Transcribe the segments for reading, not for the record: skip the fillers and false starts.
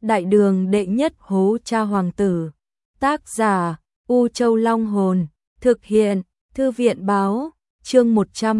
Đại đường đệ nhất hố cha hoàng tử. Tác giả U Châu Long Hồn. Thực hiện Thư viện báo. Chương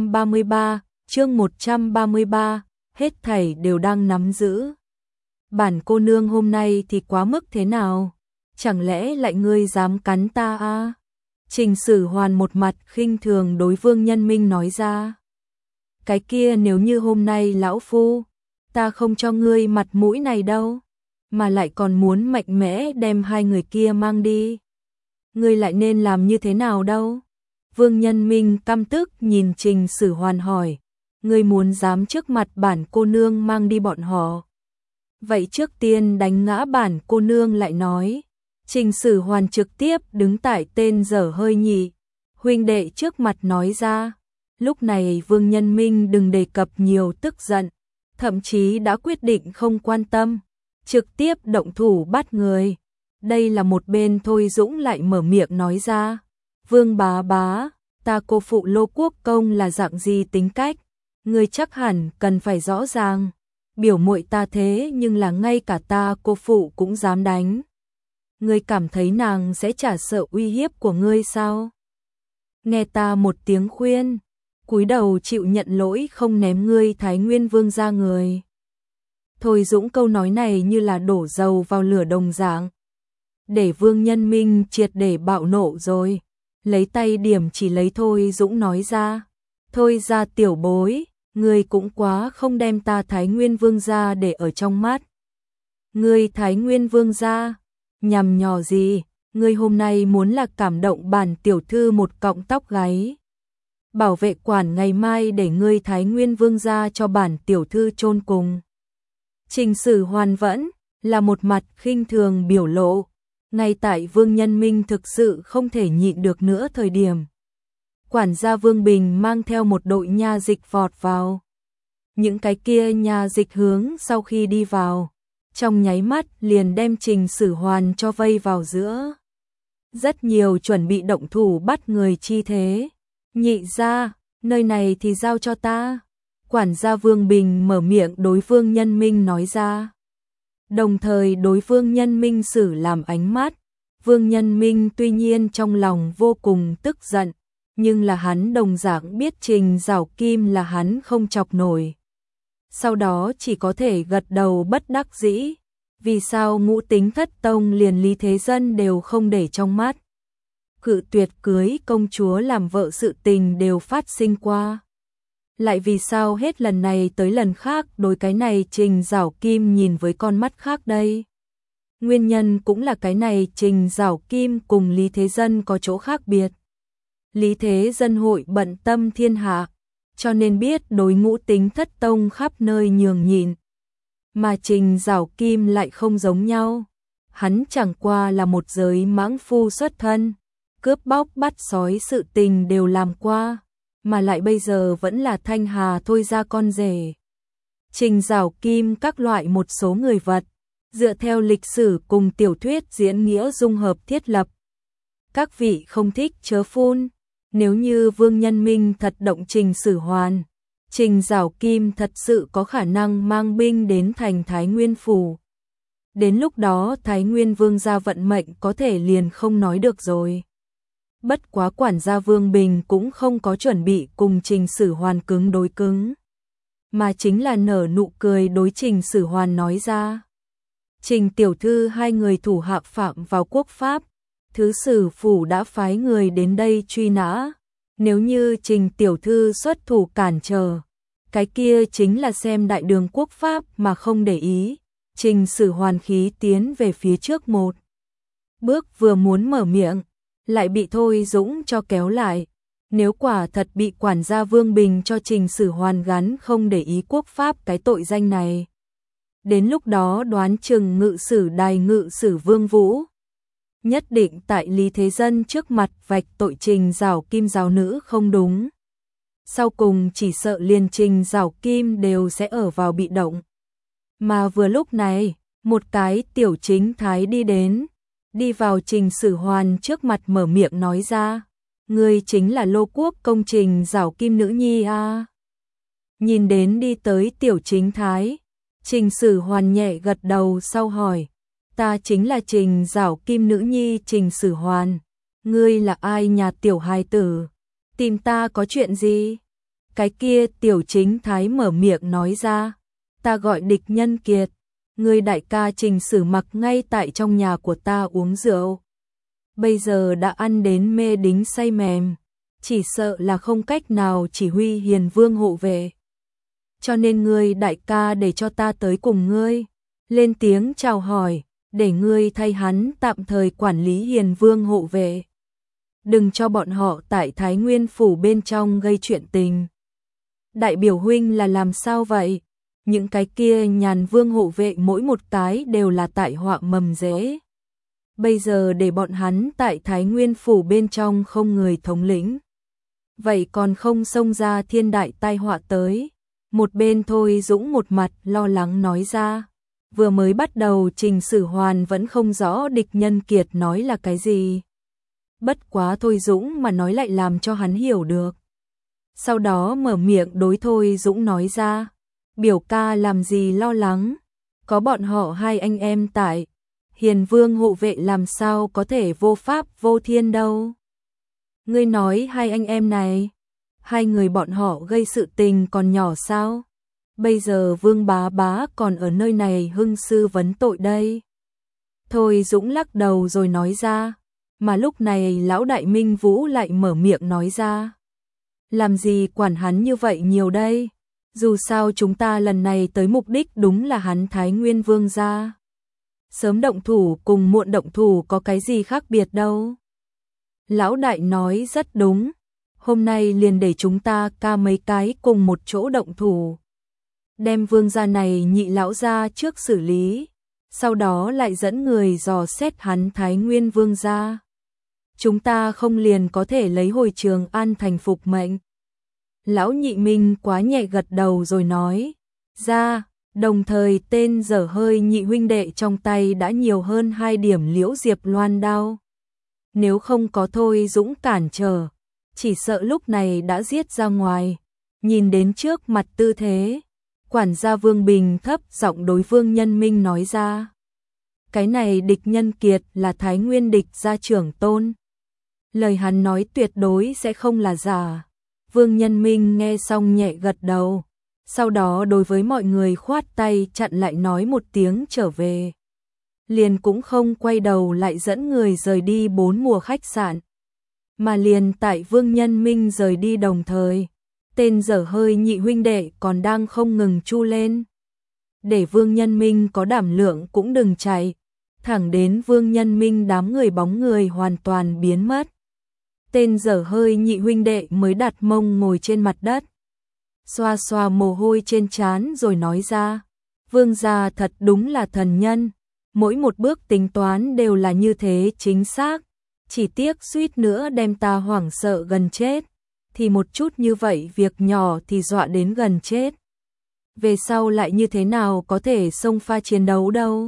133, hết thảy đều đang nắm giữ. Bản cô nương hôm nay thì quá mức thế nào? Chẳng lẽ lại ngươi dám cắn ta à? Trình Sử Hoàn một mặt khinh thường đối Vương Nhân Minh nói ra. Cái kia nếu như hôm nay lão phu, ta không cho ngươi mặt mũi này đâu, mà lại còn muốn mạnh mẽ đem hai người kia mang đi. Ngươi lại nên làm như thế nào đâu? Vương Nhân Minh căm tức nhìn Trình Sử Hoàn hỏi, ngươi muốn dám trước mặt bản cô nương mang đi bọn họ? Vậy trước tiên đánh ngã bản cô nương lại nói. Trình Sử Hoàn trực tiếp đứng tại tên dở hơi nhị huynh đệ trước mặt nói ra. Lúc này Vương Nhân Minh đừng đề cập nhiều tức giận, thậm chí đã quyết định không quan tâm, trực tiếp động thủ bắt người. Đây là một bên Thôi Dũng lại mở miệng nói ra. Vương bá bá, ta cô phụ Lô Quốc công là dạng gì tính cách, ngươi chắc hẳn cần phải rõ ràng. Biểu muội ta thế nhưng là ngay cả ta cô phụ cũng dám đánh. Ngươi cảm thấy nàng sẽ trả sợ uy hiếp của ngươi sao? Nghe ta một tiếng khuyên, cúi đầu chịu nhận lỗi không ném ngươi Thái Nguyên Vương ra người. Thôi Dũng câu nói này như là đổ dầu vào lửa đồng dạng, để Vương Nhân Minh triệt để bạo nộ rồi. Lấy tay điểm chỉ lấy Thôi Dũng nói ra. Thôi ra tiểu bối, ngươi cũng quá không đem ta Thái Nguyên Vương ra để ở trong mắt. Ngươi Thái Nguyên Vương ra, nhằm nhò gì, ngươi hôm nay muốn là cảm động bản tiểu thư một cọng tóc gáy. Bảo vệ quản ngày mai để ngươi Thái Nguyên Vương ra cho bản tiểu thư chôn cùng. Trình Sử Hoàn vẫn là một mặt khinh thường biểu lộ, ngay tại Vương Nhân Minh thực sự không thể nhịn được nữa thời điểm. Quản gia Vương Bình mang theo một đội nha dịch vọt vào. Những cái kia nha dịch hướng sau khi đi vào, trong nháy mắt liền đem Trình Sử Hoàn cho vây vào giữa. Rất nhiều chuẩn bị động thủ bắt người chi thế. Nhị gia, nơi này thì giao cho ta. Quản gia Vương Bình mở miệng đối Vương Nhân Minh nói ra. Đồng thời đối Vương Nhân Minh xử làm ánh mắt. Vương Nhân Minh tuy nhiên trong lòng vô cùng tức giận, nhưng là hắn đồng dạng biết Trình Giảo Kim là hắn không chọc nổi. Sau đó chỉ có thể gật đầu bất đắc dĩ. Vì sao Ngũ Tính Thất Tông liền Lý Thế Dân đều không để trong mắt? Cự tuyệt cưới công chúa làm vợ sự tình đều phát sinh qua. Lại vì sao hết lần này tới lần khác đối cái này Trình Giảo Kim nhìn với con mắt khác đây? Nguyên nhân cũng là cái này Trình Giảo Kim cùng Lý Thế Dân có chỗ khác biệt. Lý Thế Dân hội bận tâm thiên hạ, cho nên biết đối Ngũ Tính Thất Tông khắp nơi nhường nhịn. Mà Trình Giảo Kim lại không giống nhau. Hắn chẳng qua là một giới mãng phu xuất thân, cướp bóc bắt sói sự tình đều làm qua, mà lại bây giờ vẫn là Thanh Hà Thôi ra con rể. Trình Giảo Kim các loại một số người vật, dựa theo lịch sử cùng tiểu thuyết diễn nghĩa dung hợp thiết lập. Các vị không thích chớ phun, nếu như Vương Nhân Minh thật động Trình Sử Hoàn, Trình Giảo Kim thật sự có khả năng mang binh đến thành Thái Nguyên Phủ. Đến lúc đó Thái Nguyên Vương gia vận mệnh có thể liền không nói được rồi. Bất quá quản gia Vương Bình cũng không có chuẩn bị cùng Trình Sử Hoàn cứng đối cứng, mà chính là nở nụ cười đối Trình Sử Hoàn nói ra. Trình tiểu thư hai người thủ hạ phạm vào quốc pháp, thứ sử phủ đã phái người đến đây truy nã. Nếu như Trình tiểu thư xuất thủ cản trở, cái kia chính là xem đại đường quốc pháp mà không để ý. Trình Sử Hoàn khí tiến về phía trước một bước vừa muốn mở miệng, lại bị Thôi Dũng cho kéo lại. Nếu quả thật bị quản gia Vương Bình cho Trình Sử Hoàn gắn không để ý quốc pháp cái tội danh này, đến lúc đó đoán chừng ngự sử đài ngự sử Vương Vũ nhất định tại Lý Thế Dân trước mặt vạch tội Trình Giảo Kim giáo nữ không đúng. Sau cùng chỉ sợ liền Trình Giảo Kim đều sẽ ở vào bị động. Mà vừa lúc này, một cái tiểu chính thái đi vào Trình Sử Hoàn trước mặt mở miệng nói ra. Ngươi chính là Lô Quốc công Trình Giảo Kim nữ nhi à? Nhìn đến đi tới tiểu chính thái, Trình Sử Hoàn nhẹ gật đầu sau hỏi, ta chính là Trình Giảo Kim nữ nhi Trình Sử Hoàn. Ngươi là ai nhà tiểu hài tử? Tìm ta có chuyện gì? Cái kia Tiểu Chính Thái mở miệng nói ra. Ta gọi Địch Nhân Kiệt. Ngươi đại ca Trình Sử Mặc ngay tại trong nhà của ta uống rượu. Bây giờ đã ăn đến mê đính say mềm. Chỉ sợ là không cách nào chỉ huy Hiền Vương hộ vệ. Cho nên ngươi đại ca để cho ta tới cùng ngươi. Lên tiếng chào hỏi, để ngươi thay hắn tạm thời quản lý Hiền Vương hộ vệ. Đừng cho bọn họ tại Thái Nguyên Phủ bên trong gây chuyện tình. Đại biểu huynh là làm sao vậy? Những cái kia Nhàn Vương hộ vệ mỗi một cái đều là tại họa mầm rễ. Bây giờ để bọn hắn tại Thái Nguyên Phủ bên trong không người thống lĩnh. Vậy còn không xông ra thiên đại tai họa tới. Một bên Thôi Dũng một mặt lo lắng nói ra. Vừa mới bắt đầu Trình Sử Hoàn vẫn không rõ Địch Nhân Kiệt nói là cái gì. Bất quá Thôi Dũng mà nói lại làm cho hắn hiểu được. Sau đó mở miệng đối Thôi Dũng nói ra. Biểu ca làm gì lo lắng. Có bọn họ hai anh em tại. Hiền Vương hộ vệ làm sao có thể vô pháp vô thiên đâu. Ngươi nói hai anh em này. Hai người bọn họ gây sự tình còn nhỏ sao? Bây giờ Vương bá bá còn ở nơi này hưng sư vấn tội đây. Thôi Dũng lắc đầu rồi nói ra. Mà lúc này lão đại Minh Vũ lại mở miệng nói ra. Làm gì quản hắn như vậy nhiều đây? Dù sao chúng ta lần này tới mục đích đúng là hắn Thái Nguyên Vương gia. Sớm động thủ cùng muộn động thủ có cái gì khác biệt đâu. Lão đại nói rất đúng. Hôm nay liền để chúng ta ca mấy cái cùng một chỗ động thủ. Đem vương gia này nhị lão gia trước xử lý. Sau đó lại dẫn người dò xét hắn Thái Nguyên Vương gia. Chúng ta không liền có thể lấy hồi Trường An thành phục mệnh. Lão nhị Minh quá nhẹ gật đầu rồi nói. Ra, đồng thời tên dở hơi nhị huynh đệ trong tay đã nhiều hơn 2 điểm Liễu Diệp Loan đao. Nếu không có Thôi Dũng cản trở, chỉ sợ lúc này đã giết ra ngoài. Nhìn đến trước mặt tư thế, quản gia Vương Bình thấp giọng đối Vương Nhân Minh nói ra. Cái này Địch Nhân Kiệt là Thái Nguyên địch gia trưởng tôn. Lời hắn nói tuyệt đối sẽ không là giả. Vương Nhân Minh nghe xong nhẹ gật đầu. Sau đó đối với mọi người khoát tay chặn lại nói một tiếng trở về. Liền cũng không quay đầu lại dẫn người rời đi 4 mùa khách sạn. Mà liền tại Vương Nhân Minh rời đi đồng thời. Tên dở hơi nhị huynh đệ còn đang không ngừng chu lên. Để Vương Nhân Minh có đảm lượng cũng đừng chạy. Thẳng đến Vương Nhân Minh đám người bóng người hoàn toàn biến mất. Tên dở hơi nhị huynh đệ mới đặt mông ngồi trên mặt đất. Xoa xoa mồ hôi trên trán rồi nói ra. Vương gia thật đúng là thần nhân. Mỗi một bước tính toán đều là như thế chính xác. Chỉ tiếc suýt nữa đem ta hoảng sợ gần chết. Thì một chút như vậy việc nhỏ thì dọa đến gần chết. Về sau lại như thế nào có thể xông pha chiến đấu đâu.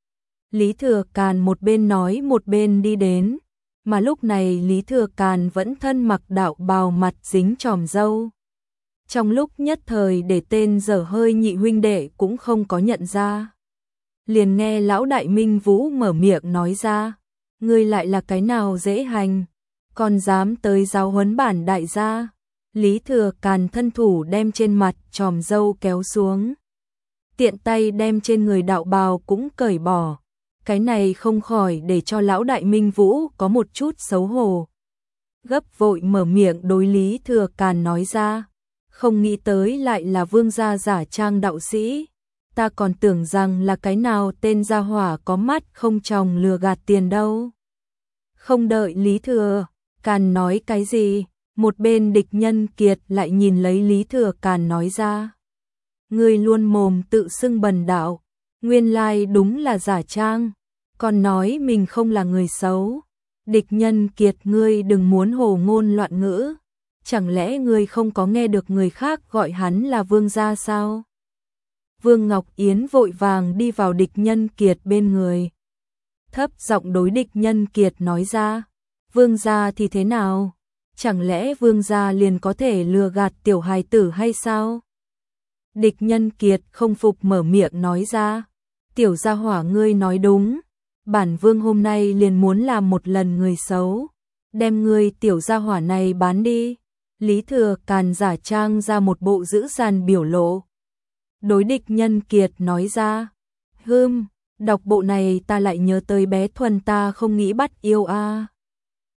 Lý Thừa Càn một bên nói một bên đi đến. Mà lúc này Lý Thừa Càn vẫn thân mặc đạo bào mặt dính tròm râu. Trong lúc nhất thời để tên dở hơi nhị huynh đệ cũng không có nhận ra. Liền nghe lão đại Minh Vũ mở miệng nói ra. Ngươi lại là cái nào dễ hành, còn dám tới giáo huấn bản đại gia. Lý Thừa Càn thân thủ đem trên mặt tròm râu kéo xuống. Tiện tay đem trên người đạo bào cũng cởi bỏ. Cái này không khỏi để cho lão đại Minh Vũ có một chút xấu hổ. Gấp vội mở miệng đối Lý Thừa Càn nói ra. Không nghĩ tới lại là vương gia giả trang đạo sĩ. Ta còn tưởng rằng là cái nào tên gia hỏa có mắt không tròng lừa gạt tiền đâu. Không đợi Lý Thừa Càn nói cái gì, một bên Địch Nhân Kiệt lại nhìn lấy Lý Thừa Càn nói ra. Ngươi luôn mồm tự xưng bần đạo, nguyên lai đúng là giả trang, còn nói mình không là người xấu. Địch Nhân Kiệt, ngươi đừng muốn hồ ngôn loạn ngữ. Chẳng lẽ ngươi không có nghe được người khác gọi hắn là vương gia sao? Vương Ngọc Yến vội vàng đi vào Địch Nhân Kiệt bên người. Thấp giọng đối Địch Nhân Kiệt nói ra. Vương gia thì thế nào? Chẳng lẽ vương gia liền có thể lừa gạt tiểu hài tử hay sao? Địch Nhân Kiệt không phục mở miệng nói ra. Tiểu gia hỏa, ngươi nói đúng. bản vương hôm nay liền muốn làm một lần người xấu, đem ngươi tiểu gia hỏa này bán đi. Lý Thừa Càn giả trang ra một bộ dữ dằn biểu lộ. Đối địch Nhân Kiệt nói ra, đọc bộ này ta lại nhớ tới bé Thuần ta không nghĩ bắt yêu a.